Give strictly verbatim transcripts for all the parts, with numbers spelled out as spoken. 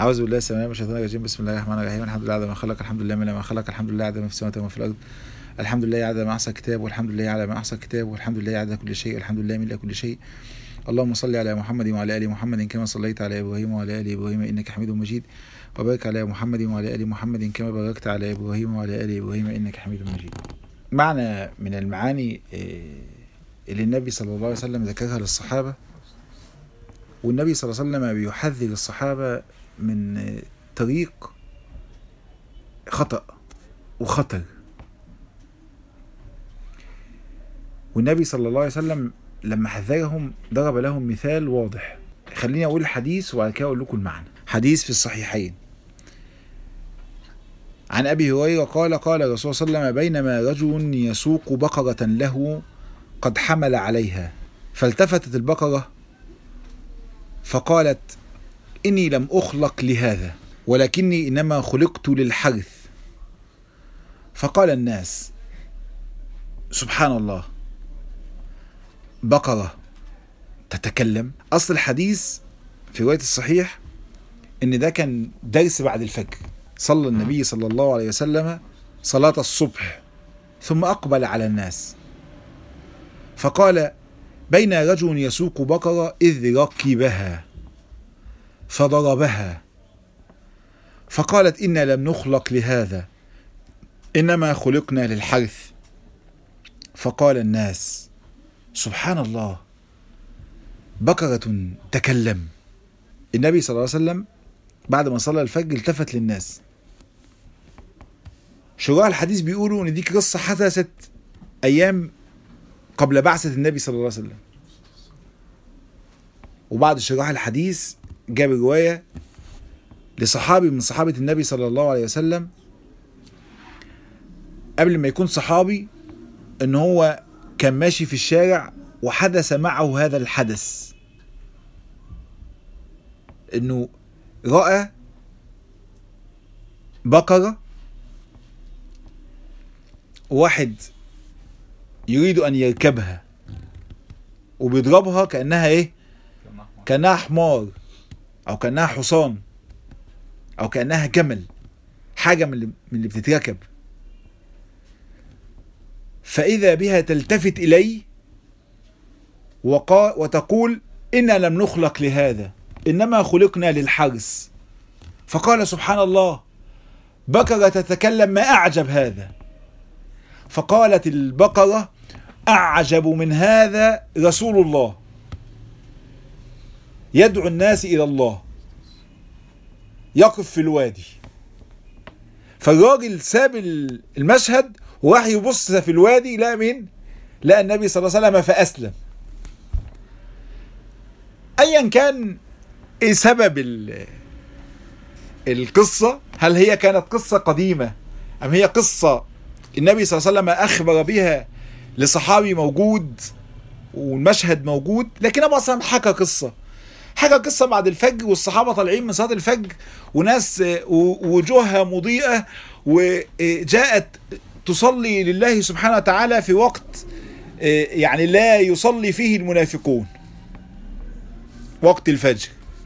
أعوذ بالله السميع من الشيطان الرجيم. بسم الله الرحمن الرحيم. الحمد لله على ما خلق، الحمد لله من ما خلق، الحمد لله على ما في السماوات وما في الأرض، الحمد لله على ما أحصى كتاب، والحمد لله على ما أحصى كتاب، والحمد لله على كل شيء، الحمد لله من كل شيء. اللهم صل على محمد وعلى آل محمد كما صليت على إبراهيم وعلى آل إبراهيم إنك حميد مجيد، وبارك على محمد وعلى آل محمد كما باركت على إبراهيم وعلى آل إبراهيم إنك حميد مجيد. معنى من المعاني اللي النبي صلى الله عليه وسلم ذكرها للصحابة، والنبي صلى الله عليه وسلم بيحذر الصحابة من طريق خطأ وخطر. والنبي صلى الله عليه وسلم لما حذرهم ضرب لهم مثال واضح. خليني أقول الحديث وبعد كده أقول لكم المعنى. حديث في الصحيحين عن أبي هريرة قال قال الرسول صلى الله عليه وسلم: بينما رجل يسوق بقرة له قد حمل عليها، فالتفتت البقرة فقالت: إني لم أخلق لهذا ولكني إنما خلقت للحرث. فقال الناس: سبحان الله، بقرة تتكلم. أصل الحديث في رواية الصحيح إن ده كان درس بعد الفجر. صلى النبي صلى الله عليه وسلم صلاة الصبح ثم أقبل على الناس فقال: بين رجل يسوق بقرة إذ ركبها فضربها فقالت: إنا لم نخلق لهذا إنما خلقنا للحرث. فقال الناس: سبحان الله، بقرة تكلم. النبي صلى الله عليه وسلم بعد ما صلى الفجر التفت للناس. شراح الحديث بيقولوا ان دي قصة حدثت ايام قبل بعثة النبي صلى الله عليه وسلم. وبعد شراح الحديث جاب رواية لصحابي من صحابة النبي صلى الله عليه وسلم قبل ما يكون صحابي، ان هو كان ماشي في الشارع وحدث معه هذا الحدث، انه رأى بقرة واحد يريد ان يركبها وبيضربها كأنها ايه؟ كأنها حمار او كأنها حصان او كأنها جمل، حاجة من اللي, من اللي بتتركب. فإذا بها تلتفت إليه وقا وتقول: إنا لم نخلق لهذا إنما خلقنا للحرث. فقال: سبحان الله، بقرة تتكلم، ما أعجب هذا. فقالت البقرة: أعجب من هذا رسول الله يدعو الناس إلى الله يقف في الوادي. فالراجل ساب المشهد وراح يبص في الوادي، لا مين؟ لا النبي صلى الله عليه وسلم، فأسلم. أيا كان إيه سبب القصة، هل هي كانت قصة قديمة أم هي قصة النبي صلى الله عليه وسلم أخبر بها لصحابي موجود والمشهد موجود، لكن أبو أصلا حكى قصة حكى قصة بعد الفجر والصحابة طالعين من صلاة الفجر وناس وجوهها مضيئة وجاءت تصلي لله سبحانه وتعالى في وقت يعني لا يصلي فيه المنافقون، وقت الفجر،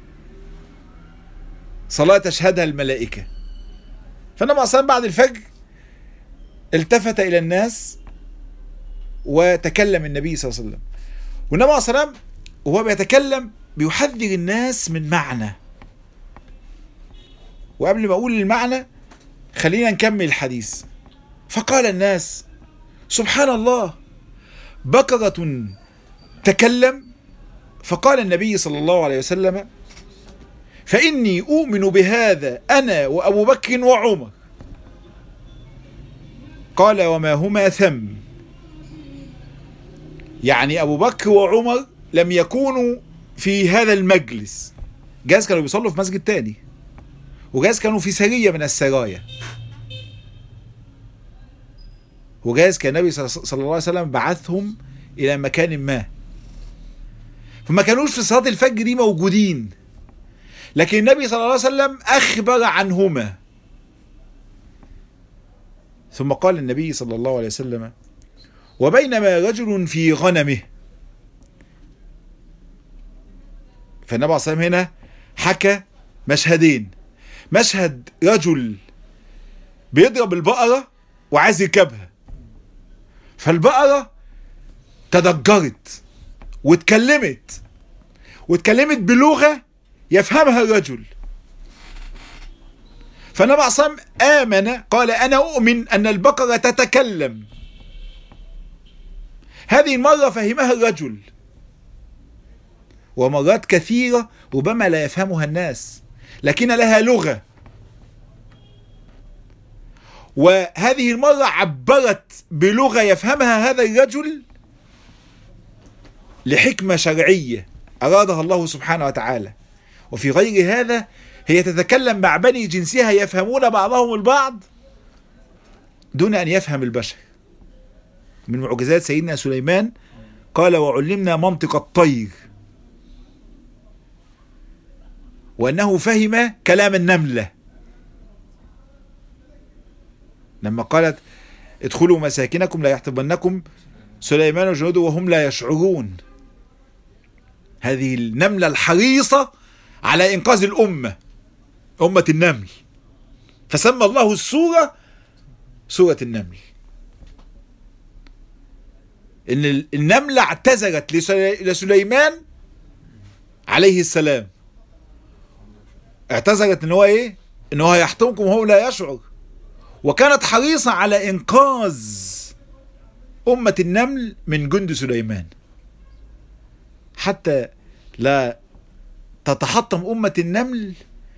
صلاة تشهدها الملائكة. فالنبي أصلا بعد الفجر التفت إلى الناس وتكلم النبي صلى الله عليه وسلم. والنبي أصلا وهو بيتكلم بيحذر الناس من معنى. وقبل ما أقول المعنى خلينا نكمل الحديث. فقال الناس: سبحان الله، بقرة تكلم. فقال النبي صلى الله عليه وسلم: فإني أؤمن بهذا أنا وأبو بكر وعمر. قال: وما هما ثم؟ يعني أبو بكر وعمر لم يكونوا في هذا المجلس، جاز كانوا بيصلوا في مسجد تاني، وجاز كانوا في سرية من السرايا، وجاز كان النبي صلى الله عليه وسلم بعثهم إلى مكان ما، فما كانوش في صلاة الفجر دي موجودين، لكن النبي صلى الله عليه وسلم أخبر عنهما. ثم قال النبي صلى الله عليه وسلم: وبينما رجل في غنمه. فالنبي صلى الله عليه وسلم هنا حكى مشهدين، مشهد رجل بيضرب البقرة وعايز يركبها، فالبقرة تضجرت واتكلمت واتكلمت بلغة يفهمها الرجل، فالنبي عليه الصلاة والسلام آمن، قال أنا أؤمن أن البقرة تتكلم. هذه المرة فهمها الرجل، ومرات كثيرة ربما لا يفهمها الناس لكن لها لغة، وهذه المرة عبرت بلغة يفهمها هذا الرجل لحكمة شرعية أرادها الله سبحانه وتعالى. وفي غير هذا هي تتكلم مع بني جنسها يفهمون بعضهم البعض دون أن يفهم البشر. من معجزات سيدنا سليمان قال وعلمنا منطق الطير، وأنه فهم كلام النملة لما قالت ادخلوا مساكنكم لا يحطمنكم سليمان وجنوده وهم لا يشعرون. هذه النملة الحريصة على إنقاذ الأمة، أمة النمل، فسمى الله السورة سورة النمل. إن النملة اعتذرت لسليمان عليه السلام، اعتذرت إن هو إيه؟ إن هو يحطمكم وهو لا يشعر، وكانت حريصة على إنقاذ أمة النمل من جند سليمان حتى لا تتحطم أمة النمل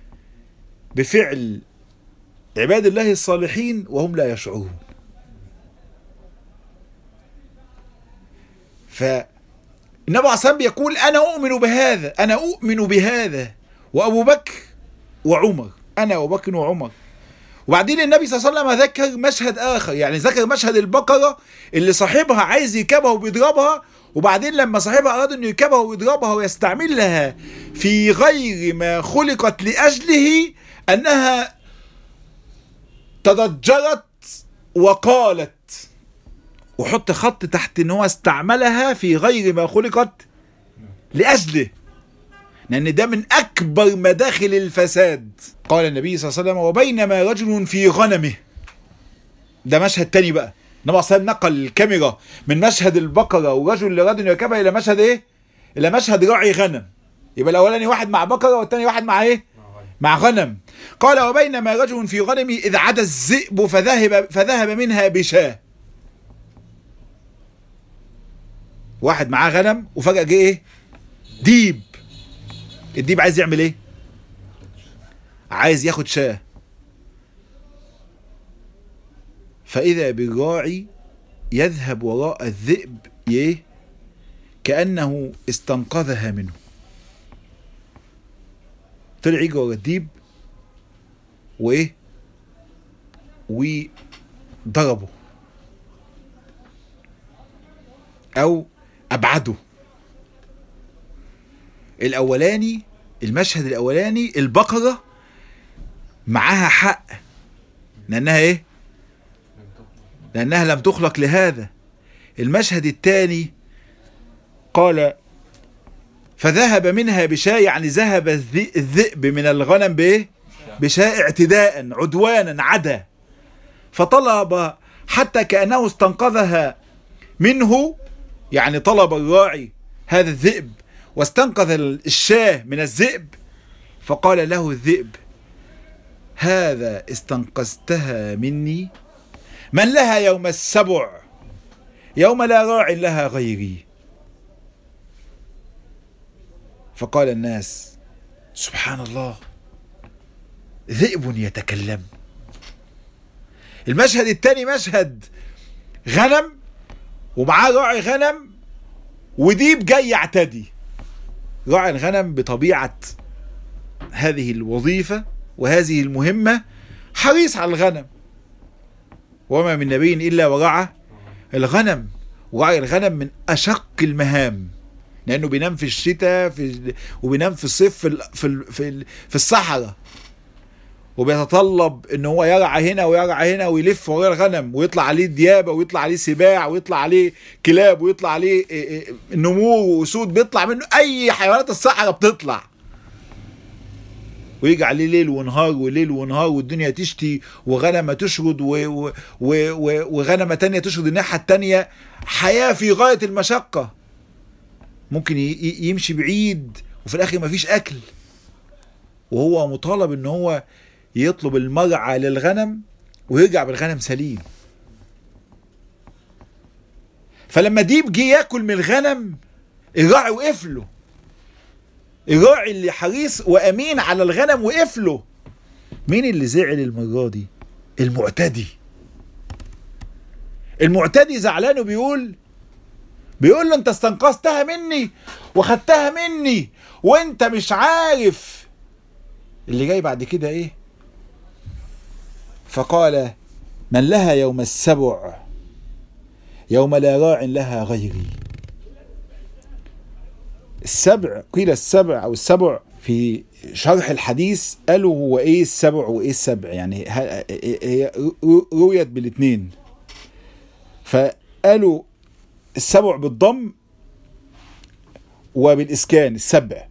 بفعل عباد الله الصالحين وهم لا يشعرون. فالنبي عليه الصلاة والسلام يقول أنا أؤمن بهذا، أنا أؤمن بهذا، وأبو بكر وعمر، أنا وأبو بكر وعمر. وبعدين النبي صلى الله عليه وسلم ذكر مشهد آخر، يعني ذكر مشهد البقرة اللي صاحبها عايز يركبها وبيضربها، وبعدين لما صاحبها أراد أن يركبها ويضربها ويستعملها في غير ما خلقت لأجله أنها تضجرت وقالت، وحط خط تحت أنه استعملها في غير ما خلقت لأجله، لأن ده من أكبر مداخل الفساد. قال النبي صلى الله عليه وسلم وبينما رجل في غنمه، ده مشهد تاني بقى. النبي صلى الله عليه وسلم نقل الكاميرا من مشهد البقرة ورجل اللي راد انه يركبها إلى مشهد إيه؟ إلى مشهد راعي غنم. يبقى الأولاني واحد مع بقرة والتاني واحد مع إيه؟ مع غنم. قال وبينما رجل في غنمه إذ عدا الذئب فذهب فذهب منها بشاة. واحد معاه غنم وفجأة جه إيه؟ ديب. الديب عايز يعمل إيه؟ عايز ياخد شاة، فإذا بالراعي يذهب وراء الذئب إيه؟ كأنه استنقذها منه. طلع يجي ورا الديب وإيه؟ وضربه أو أبعده. الأولاني، المشهد الأولاني البقرة معاها حق، لأنها إيه؟ لأنها لم تخلق لهذا. المشهد الثاني قال فذهب منها بشاة، يعني ذهب الذئب من الغنم بإيه؟ بشاة اعتداء عدوانا عدا، فطلب حتى كأنه استنقذها منه، يعني طلب الراعي هذا الذئب واستنقذ الشاة من الذئب، فقال له الذئب هذا استنقذتها مني، من لها يوم السبع يوم لا راع لها غيري. فقال الناس سبحان الله ذئب يتكلم. المشهد الثاني مشهد غنم ومعاه راعي غنم وديب جاي يعتدي. راعي الغنم بطبيعة هذه الوظيفة وهذه المهمة حريص على الغنم، وما من نبي إلا ورعى الغنم. ورعي الغنم من أشق المهام، لأنه بينام في الشتاء في وبينام في الصيف في في في, في الصحراء، وبيتطلب ان هو يرعى هنا ويرعى هنا ويلف وراء الغنم، ويطلع عليه ديابه ويطلع عليه سباع ويطلع عليه كلاب ويطلع عليه نمور واسود، بيطلع منه اي حيوانات الصحراء بتطلع. ويجي عليه ليل ونهار وليل ونهار، والدنيا تشتي وغنمة تشرد وغنمة تانية تشرد الناحية التانية، حياة في غاية المشقة. ممكن يمشي بعيد وفي الآخر مفيش أكل، وهو مطالب إن هو يطلب المرعى للغنم ويرجع بالغنم سليم. فلما ديب جه ياكل من الغنم، الراعي وقف له، الراعي اللي حريص وامين على الغنم وقف له. مين اللي زعل المره دي؟ المعتدي. المعتدي زعلان وبيقول بيقول له انت استنقذتها مني وخدتها مني وانت مش عارف اللي جاي بعد كده ايه. فقال من لها يوم السبع يوم لا راع لها غيري. السبع، قيل السبع او السبع في شرح الحديث قالوا هو ايه السبع وايه السبع، يعني هي رويت بالاثنين. فقالوا السبع بالضم وبالاسكان السبع.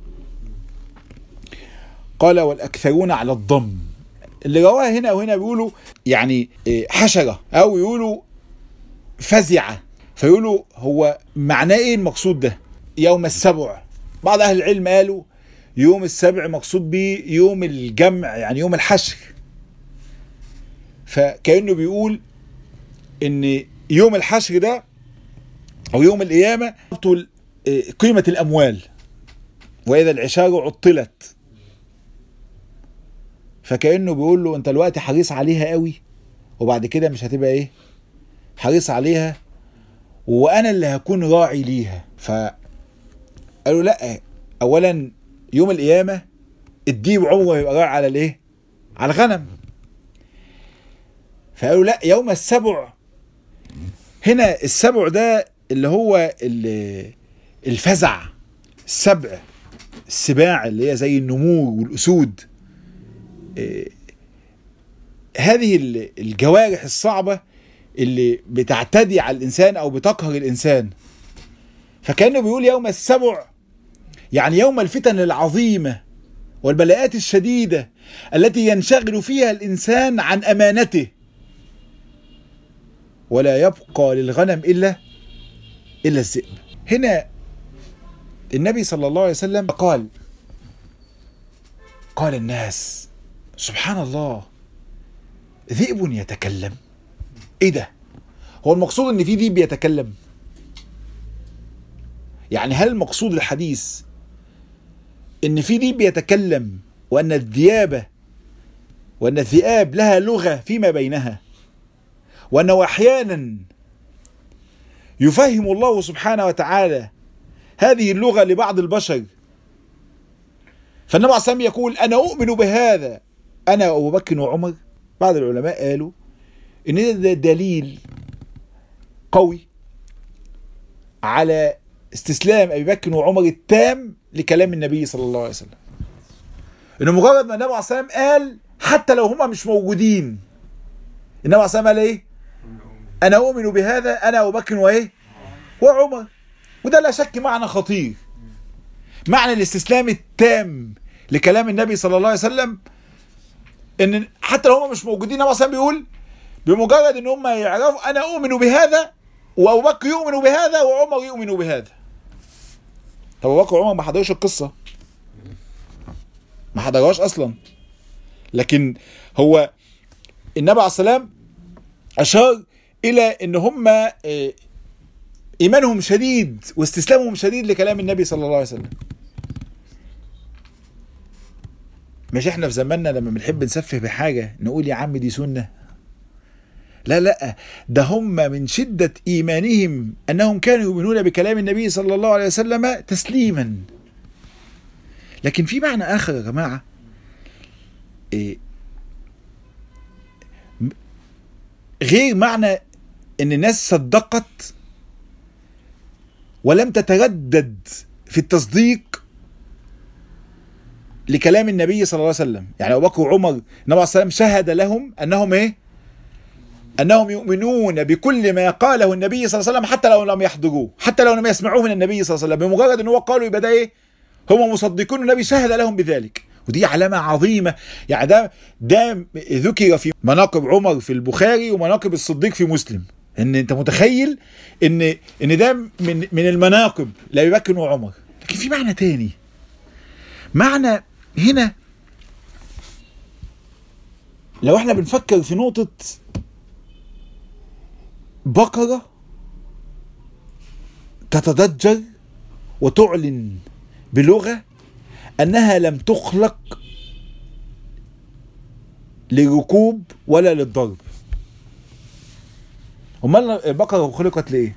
قال والاكثرون على الضم. اللي رواه هنا وهنا بيقولوا يعني حشرة او يقولوا فزعة، فيقولوا هو معناه ايه المقصود ده يوم السبع؟ بعض اهل العلم قالوا يوم السبع مقصود به يوم الجمع، يعني يوم الحشر. فكأنه بيقول ان يوم الحشر ده او يوم القيامة تبطل قيمة الاموال، واذا العشار عطلت. فكأنه بيقول له انت الوقت حريص عليها قوي وبعد كده مش هتبقى ايه حريص عليها، وانا اللي هكون راعي ليها. فقالوا لا، اولا يوم القيامة الديب عمره يبقى راعي على الايه؟ على الغنم. فقالوا لا، يوم السبع هنا السبع ده اللي هو الفزع، السبع السباع اللي هي زي النمور والاسود، هذه الجوارح الصعبة اللي بتعتدي على الإنسان أو بتقهر الإنسان. فكأنه بيقول يوم السبع يعني يوم الفتن العظيمة والبلاءات الشديدة التي ينشغل فيها الإنسان عن أمانته، ولا يبقى للغنم إلا إلا الذئب. هنا النبي صلى الله عليه وسلم قال قال الناس سبحان الله ذئب يتكلم. ايه ده؟ هو المقصود ان في ذئب يتكلم؟ يعني هل المقصود الحديث ان في ذئب يتكلم وان الذئاب وان الذئاب لها لغة فيما بينها، وانه احيانا يفهم الله سبحانه وتعالى هذه اللغة لبعض البشر؟ فالنبي عليه الصلاة والسلام يقول انا اؤمن بهذا انا وابو بكر وعمر. بعض العلماء قالوا ان ده دليل قوي على استسلام ابي بكر وعمر التام لكلام النبي صلى الله عليه وسلم. انه مجرد ما النبي عليه الصلاه والسلام قال حتى لو هما مش موجودين، النبي عليه الصلاه والسلام قال ايه؟ انا اؤمن بهذا انا وابو بكر وايه؟ وعمر. وده لا شك معنى خطير، معنى الاستسلام التام لكلام النبي صلى الله عليه وسلم، ان حتى لو هم مش موجودين النبي صلى الله عليه وسلم بيقول بمجرد ان هم يعرفوا انا اؤمن بهذا وابو بكر يؤمن بهذا وعمر يؤمن بهذا. طب ابو بكر وعمر ما حضروش القصه، ما حضروهاش اصلا، لكن هو النبي عليه الصلاه والسلام اشار الى ان هم ايمانهم شديد واستسلامهم شديد لكلام النبي صلى الله عليه وسلم. مش احنا في زماننا لما بنحب نسفه بحاجة نقول يا عم دي سنة؟ لا لا، ده هم من شدة إيمانهم أنهم كانوا يؤمنون بكلام النبي صلى الله عليه وسلم تسليما. لكن في معنى آخر يا جماعة، إيه غير معنى أن الناس صدقت ولم تتردد في التصديق لكلام النبي صلى الله عليه وسلم. يعني أبو بكر وعمر النبي عليه الصلاة والسلام شهد لهم أنهم إيه؟ أنهم يؤمنون بكل ما قاله النبي صلى الله عليه وسلم حتى لو لم يحضروه، حتى لو لم يسمعوه من النبي صلى الله عليه وسلم. بمجرد أن هو قالوا يبقى ده إيه؟ هم مصدقون، النبي شهد لهم بذلك. ودي علامة عظيمة. يعني ده ده ذكر في مناقب عمر في البخاري ومناقب الصديق في مسلم. ان انت متخيل ان ان ده من من المناقب لأبي بكر وعمر. لكن في معنى تاني، معنى هنا لو احنا بنفكر في نقطة بقرة تتضجر وتعلن بلغة أنها لم تخلق للركوب ولا للضرب. أمال البقرة خلقت لإيه؟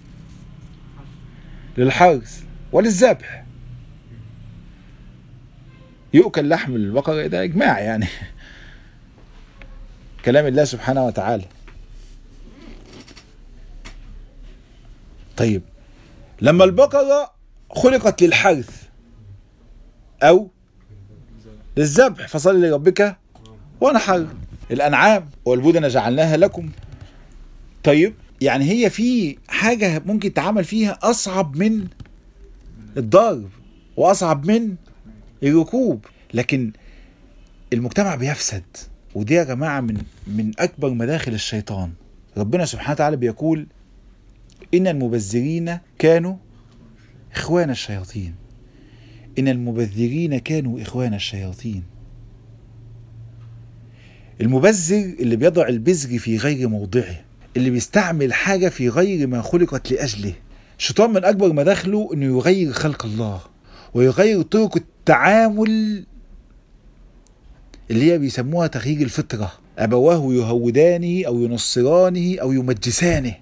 للحرث وللذبح. يؤكل لحم البقرة، ده إجماع يعني كلام الله سبحانه وتعالى. طيب لما البقرة خلقت للحرث أو للذبح فصل لربك وانحر. الأنعام والبدن جعلناها لكم. طيب يعني هي في حاجة ممكن تعمل فيها أصعب من الضرب وأصعب من الركوب، لكن المجتمع بيفسد. ودي يا جماعة من من أكبر مداخل الشيطان. ربنا سبحانه وتعالى بيقول إن المبذرين كانوا إخوان الشياطين. إن المبذرين كانوا إخوان الشياطين. المبذر اللي بيضع البذر في غير موضعه، اللي بيستعمل حاجة في غير ما خلقت لأجله. الشيطان من أكبر مداخله إنه يغير خلق الله ويغير طرق التعامل اللي هي بيسموها تغيير الفطرة. أبواه يهودانه أو ينصرانه أو يمجسانه.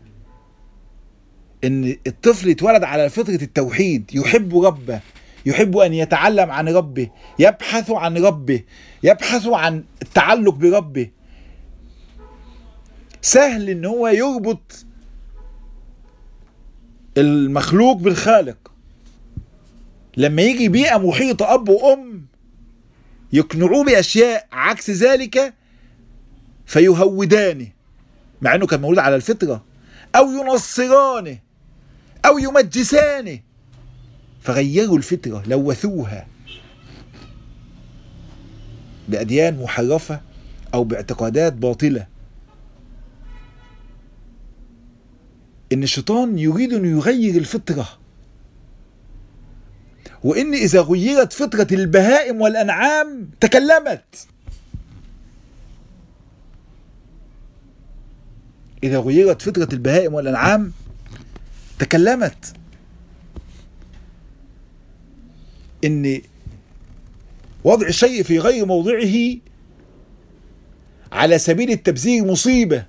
إن الطفل يتولد على فطرة التوحيد، يحب ربه، يحب أن يتعلم عن ربه، يبحث عن ربه، يبحث عن التعلق بربه. سهل إن هو يربط المخلوق بالخالق. لما يجي بيئة محيطة أب وأم يقنعوه بأشياء عكس ذلك فيهودانه مع أنه كان مولود على الفطرة، أو ينصرانه أو يمجسانه فغيروا الفطرة، لوثوها بأديان محرفة أو باعتقادات باطلة. إن الشيطان يريد أن يغير الفطرة، وإن إذا غيرت فطرة البهائم والأنعام تكلمت. إذا غيرت فطرة البهائم والأنعام تكلمت. إن وضع الشيء في غير موضعه على سبيل التبذير مصيبة.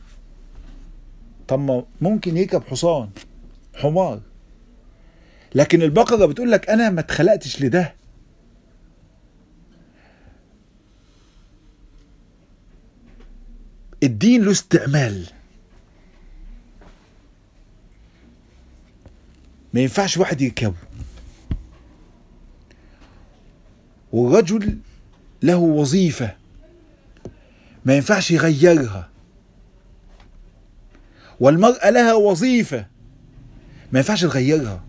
طب ممكن يركب حصان، حمار، لكن البقرة بتقول لك أنا ما اتخلقتش لده. الدين له استعمال. ما ينفعش واحد يركبه. والرجل له وظيفة ما ينفعش يغيرها. والمرأة لها وظيفة ما ينفعش تغيرها.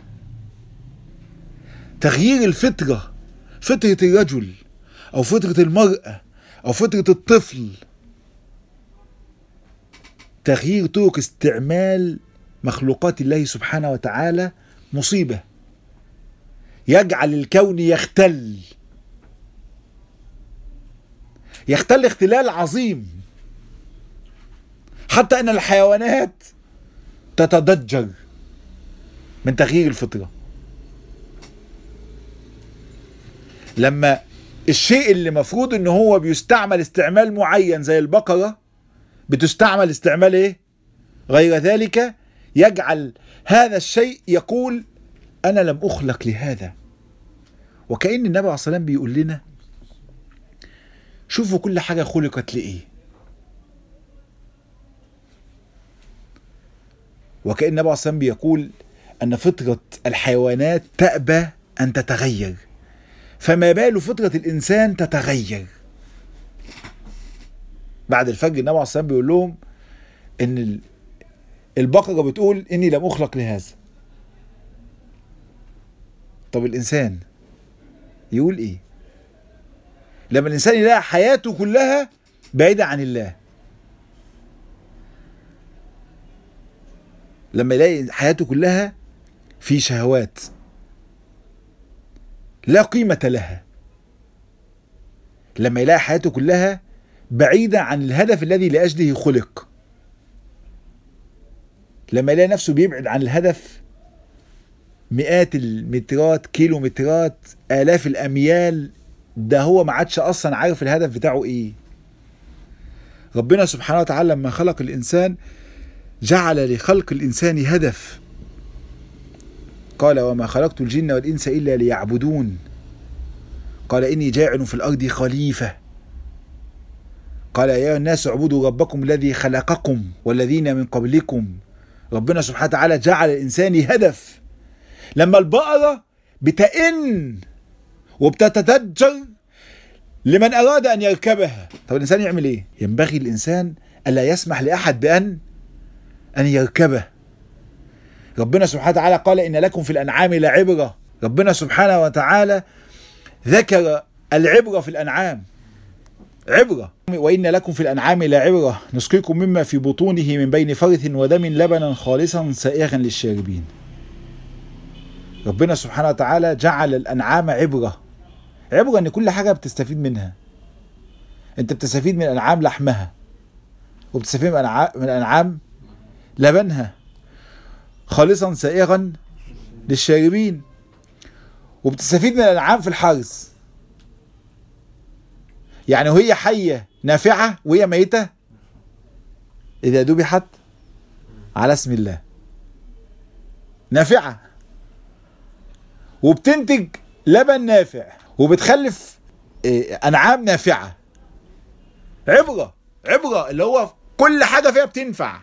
تغيير الفطرة، فطرة الرجل أو فطرة المرأة أو فطرة الطفل، تغيير طرق استعمال مخلوقات الله سبحانه وتعالى مصيبة. يجعل الكون يختل يختل اختلال عظيم، حتى أن الحيوانات تتضجر من تغيير الفطرة. لما الشيء اللي مفروض ان هو بيستعمل استعمال معين زي البقرة بتستعمل استعمال ايه غير ذلك، يجعل هذا الشيء يقول انا لم اخلق لهذا. وكأن النبي عليه الصلاة والسلام بيقول لنا شوفوا كل حاجة خلقت لإيه. وكأن النبي عليه الصلاة والسلام بيقول أن فطرة الحيوانات تأبى أن تتغير، فما بال فطرة الإنسان تتغير. بعد الفجر النبي عليه الصلاة والسلام بيقول لهم إن البقرة بتقول إني لم أخلق لهذا. طب الإنسان يقول إيه؟ لما الإنسان يلاقي حياته كلها بعيدة عن الله، لما يلاقي حياته كلها في شهوات لا قيمة لها، لما يلاقي حياته كلها بعيدة عن الهدف الذي لأجله خلق، لما يلاقي نفسه بيبعد عن الهدف مئات المترات، كيلومترات، آلاف الأميال، ده هو ما عادش أصلا عارف الهدف بتاعه إيه. ربنا سبحانه وتعالى لما خلق الإنسان جعل لخلق الإنسان هدف، قال وما خلقت الجن والإنس إلا ليعبدون، قال إني جاعل في الأرض خليفة، قال يا أيها الناس اعبدوا ربكم الذي خلقكم والذين من قبلكم. ربنا سبحانه وتعالى جعل الإنسان هدف. لما البقرة بتئن وبتتدجر لمن أراد أن يركبها، طب الإنسان يعمل إيه؟ ينبغي الإنسان ألا يسمح لأحد بأن أن يركبه. ربنا سبحانه وتعالى قال إن لكم في الأنعام لعبرة. ربنا سبحانه وتعالى ذكر العبرة في الأنعام، عبرة. وإن لكم في الأنعام لعبرة نسقيكم مما في بطونه من بين فرث ودم لبنا خالصا سائغا للشاربين. ربنا سبحانه وتعالى جعل الأنعام عبرة. عبرة إن كل حاجة بتستفيد منها. أنت بتستفيد من الأنعام لحمها، وبتستفيد من الأنعام لبنها خالصا سائغا للشاربين، وبتستفيد من الأنعام في الحرث. يعني وهي حية نافعة وهي ميتة إذا ذبحت على اسم الله نافعة، وبتنتج لبن نافع، وبتخلف أنعام نافعة. عبرة، عبرة اللي هو كل حاجة فيها بتنفع.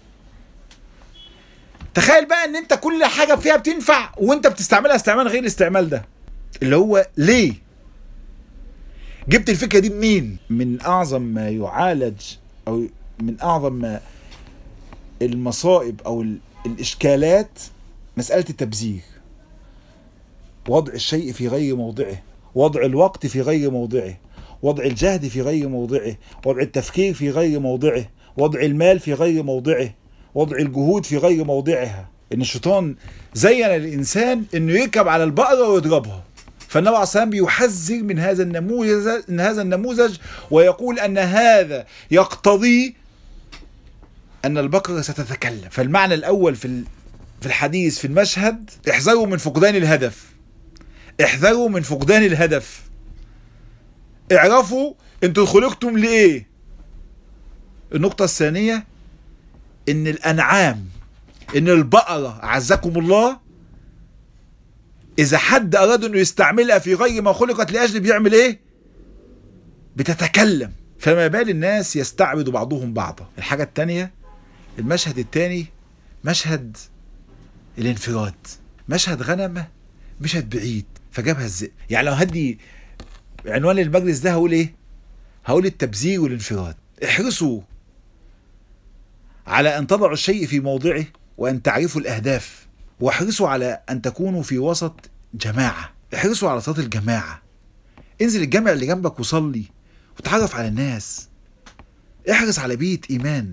تخيل بقى ان انت كل حاجة فيها بتنفع وانت بتستعملها استعمال غير الاستعمال ده، اللي هو ليه؟ جبت الفكرة دي منين؟ من اعظم ما يعالج او من اعظم ما المصائب او الاشكالات مسألة التبذير. وضع الشيء في غير موضعه، وضع الوقت في غير موضعه، وضع الجهد في غير موضعه، وضع التفكير في غير موضعه، وضع المال في غير موضعه، وضع الجهود في غير موضعها. ان الشيطان زين الانسان انه يركب على البقرة ويضربها، فالنبي عليه الصلاة والسلام بيحذر من هذا النموذج ان هذا النموذج ويقول ان هذا يقتضي ان البقرة ستتكلم. فالمعنى الاول في في الحديث في المشهد احذروا من فقدان الهدف، احذروا من فقدان الهدف، اعرفوا انتوا خلقتم لايه. النقطة الثانية ان الانعام، ان البقرة اعزكم الله اذا حد اراد انه يستعملها في غير ما خلقت لاجل بيعمل ايه؟ بتتكلم. فما بال الناس يستعبد بعضهم بعضا. الحاجة التانية، المشهد التاني مشهد الانفراد. مشهد غنمة مشهد بعيد فجابها الذئب. يعني لو هدي عنوان المجلس ده هقول ايه؟ هقول التبذير والانفراد. احرصوا على أن تضعوا الشيء في موضعه وأن تعرفوا الأهداف، واحرصوا على أن تكونوا في وسط جماعة. احرصوا على صلاة الجماعة. انزل الجامع اللي جنبك وصلي وتعرف على الناس. احرص على بيت إيمان.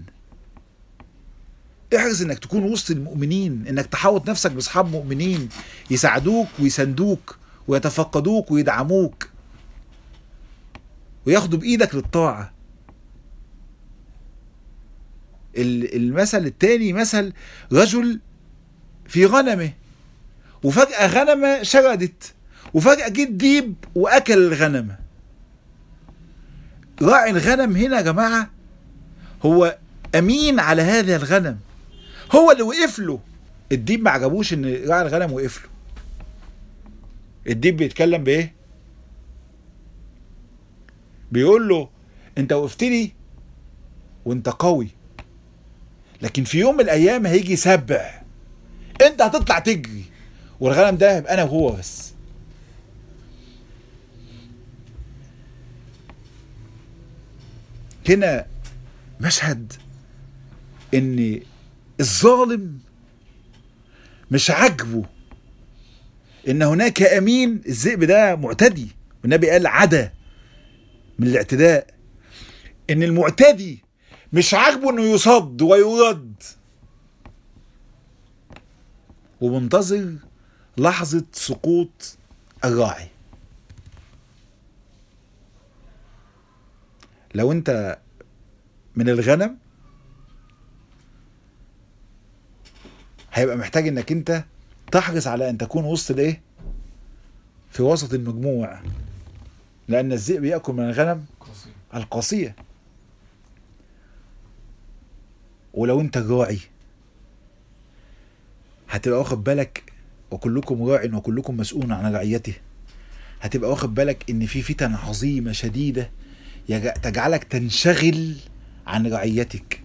احرص انك تكون وسط المؤمنين، انك تحاوط نفسك باصحاب مؤمنين يساعدوك ويساندوك ويتفقدوك ويدعموك وياخدوا بإيدك للطاعة. المثل التاني مثل رجل في غنمه، وفجأة غنمة شردت، وفجأة جه ديب وأكل الغنمة. راعي الغنم هنا يا جماعة هو أمين على هذا الغنم، هو اللي وقف له. الديب ما عجبوش ان راعي الغنم وقف له. الديب بيتكلم بايه؟ بيقول له انت وقفت لي وانت قوي، لكن في يوم من الايام هيجي سبع، انت هتطلع تجري والغنم ده هيبقى انا وهو بس. هنا مشهد ان الظالم مش عاجبه ان هناك امين. الذئب ده معتدي، والنبي قال عدا من الاعتداء ان المعتدي مش عاجبه انه يصد ويرد، ومنتظر لحظة سقوط الراعي. لو انت من الغنم هيبقى محتاج انك انت تحرص على ان تكون وسط الايه؟ في وسط المجموع، لان الذئب يأكل من الغنم القاسية. ولو انت الراعي هتبقى واخد بالك، وكلكم راع وكلكم مسؤول عن رعيته، هتبقى واخد بالك ان في فتن عظيمة شديدة تجعلك تنشغل عن رعيتك.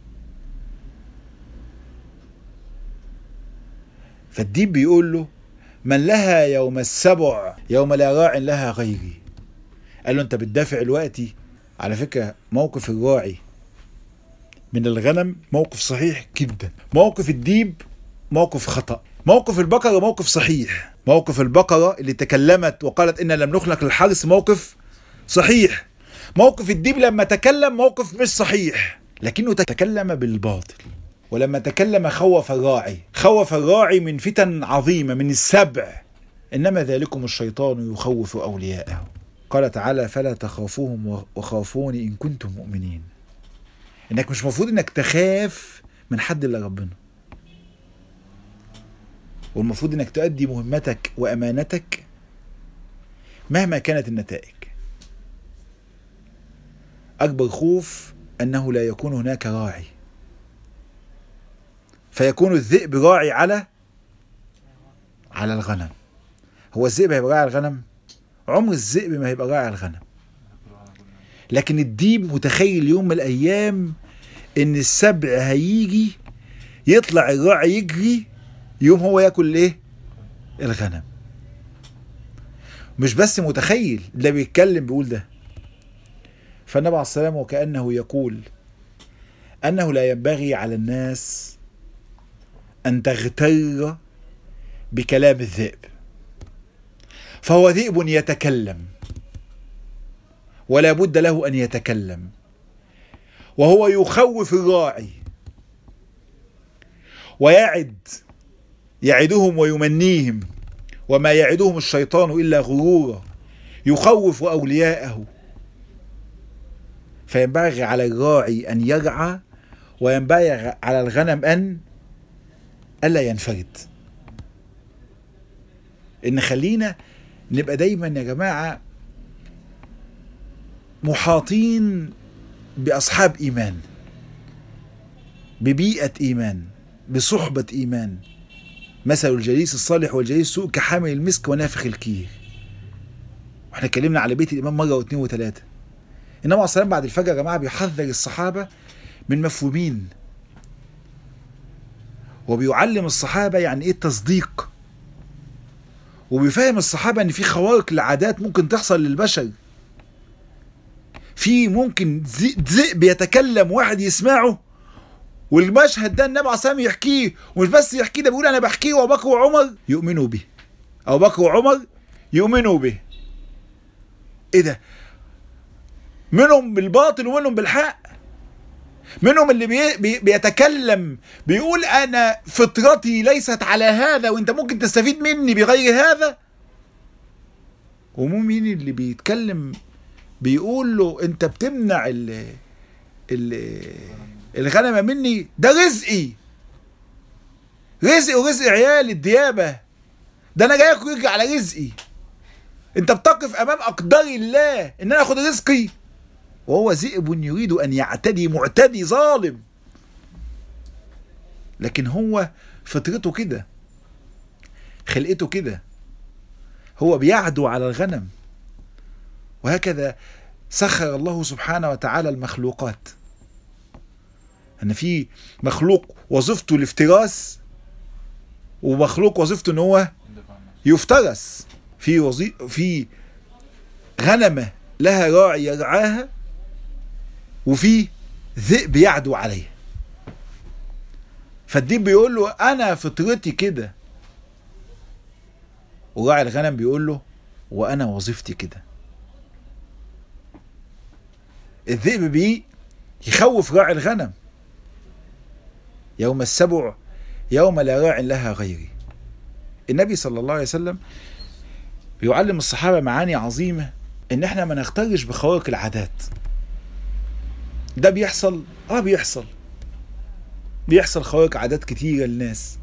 فالديب بيقول له من لها يوم السبع يوم لا راع لها غيري. قال له انت بتدافع دلوقتي. على فكرة موقف الراعي من الغنم موقف صحيح جدا، موقف الديب موقف خطأ، موقف البقرة موقف صحيح، موقف البقرة اللي تكلمت وقالت إن لم نخلق للحرث موقف صحيح، موقف الديب لما تكلم موقف مش صحيح، لكنه تكلم بالباطل. ولما تكلم خوف الراعي، خوف الراعي من فتن عظيمة من السبع، إنما ذلكم الشيطان يخوف أولياءه. قال تعالى فلا تخافوهم وخافوني إن كنتم مؤمنين. إنك مش مفروض إنك تخاف من حد إلا ربنا، والمفروض إنك تؤدي مهمتك وأمانتك مهما كانت النتائج. أكبر خوف أنه لا يكون هناك راعي، فيكون الذئب راعي على على الغنم. هو الذئب هيبقى راعي على الغنم؟ عمر الذئب ما هيبقى راعي على الغنم. لكن الديب متخيل يوم من الأيام إن السبع هيجي يطلع الراعي يجري يوم هو ياكل ايه؟ الغنم. مش بس متخيل، ده بيتكلم بيقول ده. فالنبي عليه السلام وكأنه يقول أنه لا ينبغي على الناس أن تغتر بكلام الذئب، فهو ذئب يتكلم ولا بد له أن يتكلم، وهو يخوف الراعي ويعد يعدهم ويمنيهم، وما يعدهم الشيطان إلا غرورا، يخوف أولياءه. فينبغي على الراعي أن يرعى، وينبغي على الغنم أن ألا ينفرد. إن خلينا نبقى دايما يا جماعة محاطين بأصحاب إيمان، ببيئة إيمان، بصحبة إيمان. مثل الجليس الصالح والجليس السوء كحامل المسك ونافخ الكير. واحنا اتكلمنا على بيت الإمام مرة واثنين وثلاثة. النبي عليه الصلاة والسلام بعد الفجر يا جماعة بيحذر الصحابة من مفهومين، وبيعلم الصحابة يعني ايه التصديق، وبيفهم الصحابة ان في خوارق العادات ممكن تحصل للبشر. في ممكن ذئب يتكلم واحد يسمعه، والمشهد ده النبي عليه الصلاة والسلام يحكيه، ومش بس يحكيه، ده بيقول انا بحكيه وابو بكر وعمر يؤمنوا به، ابو بكر وعمر يؤمنوا به. ايه ده؟ منهم بالباطل ومنهم بالحق. منهم اللي بي بي بيتكلم بيقول انا فطرتي ليست على هذا وانت ممكن تستفيد مني بغير هذا، ومين اللي بيتكلم بيقول له انت بتمنع ال ال الغنمه مني، ده رزقي، رزقي ورزق عيالي الديابه، ده انا جاي اكل على رزقي، انت بتقف امام اقدار الله ان انا اخد رزقي. وهو ذئب يريد ان يعتدي، معتدي ظالم، لكن هو فطرته كده، خلقته كده، هو بيعدو على الغنم. وهكذا سخر الله سبحانه وتعالى المخلوقات، ان في مخلوق وظيفته الافتراس، ومخلوق وظيفته ان هو يفترس. في وظيفه في غنمه لها راعي يرعاها، وفي ذئب يعدو عليه. فالديب بيقول له انا فطرتي كده، وراعي الغنم بيقول له وانا وظيفتي كده. الذئب بيه يخوف راعي الغنم. يوم السبع يوم لا راع لها غيري. النبي صلى الله عليه وسلم بيعلم الصحابة معاني عظيمة، ان احنا ما نخترش بخوارق العادات. ده بيحصل اه بيحصل بيحصل خوارق عادات كتيرة للناس.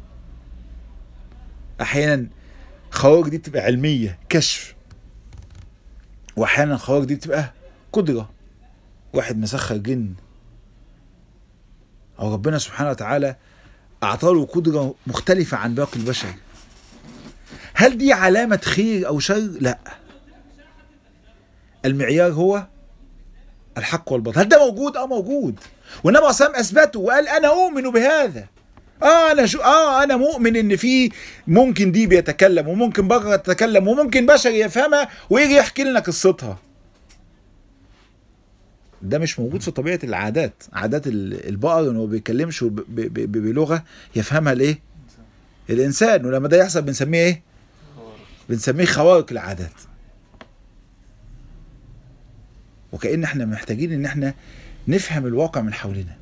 احيانا خوارق دي بتبقى علمية كشف، واحيانا خوارق دي بتبقى قدرة، واحد مسخر جن او ربنا سبحانه وتعالى اعطاله قدرة مختلفة عن باقي البشر. هل دي علامة خير او شر؟ لا، المعيار هو الحق والباطل. هل ده موجود؟ اه موجود، والنبي صلى الله عليه وسلم اثبته وقال انا اؤمن بهذا. اه انا شو اه انا مؤمن ان في ممكن دي بيتكلم، وممكن بقرة تتكلم، وممكن بشر يفهمها ويجي يحكي لنا قصتها. ده مش موجود في طبيعة العادات. عادات البقر انه ما بيتكلمش بلغة يفهمها الايه؟ الانسان. ولما ده يحصل بنسميه ايه؟ بنسميه خوارق العادات. وكأن احنا محتاجين ان احنا نفهم الواقع من حولنا.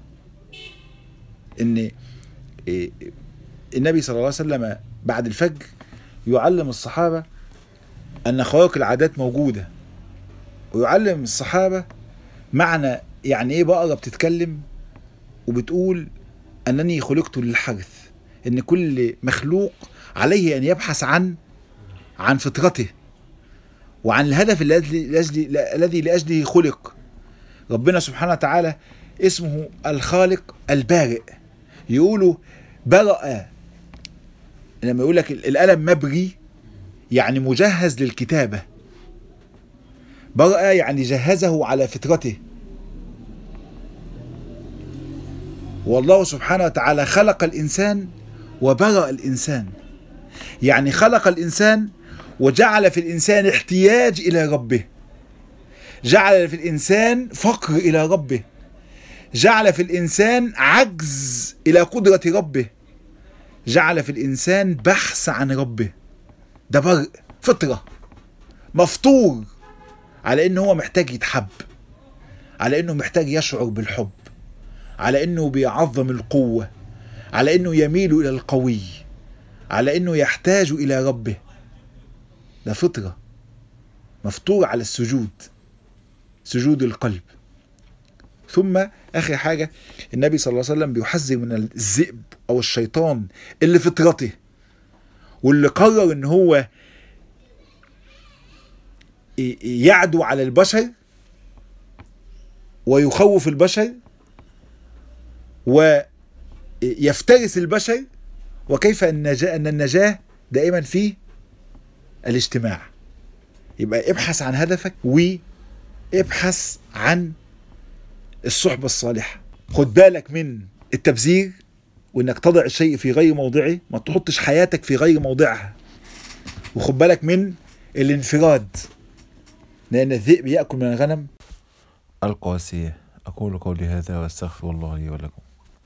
ان النبي صلى الله عليه وسلم بعد الفجر يعلم الصحابة ان خوارق العادات موجودة، ويعلم الصحابة معنى يعني ايه بقرة بتتكلم وبتقول انني خلقت للحرث، ان كل مخلوق عليه ان يبحث عن عن فطرته وعن الهدف الذي لأجله خلق. ربنا سبحانه وتعالى اسمه الخالق البارئ. يقولوا برأ، لما يقول لك القلم مبري يعني مجهز للكتابة. برأ يعني جهزه على فطرته. والله سبحانه وتعالى خلق الإنسان وبرأ الإنسان، يعني خلق الإنسان وجعل في الإنسان احتياج إلى ربه، جعل في الإنسان فقر إلى ربه، جعل في الإنسان عجز إلى قدرة ربه، جعل في الإنسان بحث عن ربه. ده برء فطرة، مفطور على إنه هو محتاج يتحب، على إنه محتاج يشعر بالحب، على إنه بيعظم القوة، على إنه يميل إلى القوي، على إنه يحتاج إلى ربه. ده فطرة، مفطور على السجود، سجود القلب. ثم آخر حاجة النبي صلى الله عليه وسلم بيحذر من الذئب أو الشيطان اللي فطرته، واللي قرر إن هو يعدو على البشر ويخوف البشر ويفترس البشر. وكيف أن النجاة دائما في الاجتماع. يبقى ابحث عن هدفك وابحث عن الصحبة الصالحة. خد بالك من التبذير، وانك تضع الشيء في غير موضعه، ما تحطش حياتك في غير موضعها. وخد بالك من الانفراد، لأن الذئب يأكل من الغنم القاسية. أقول قولي هذا وأستغفر الله لي ولكم.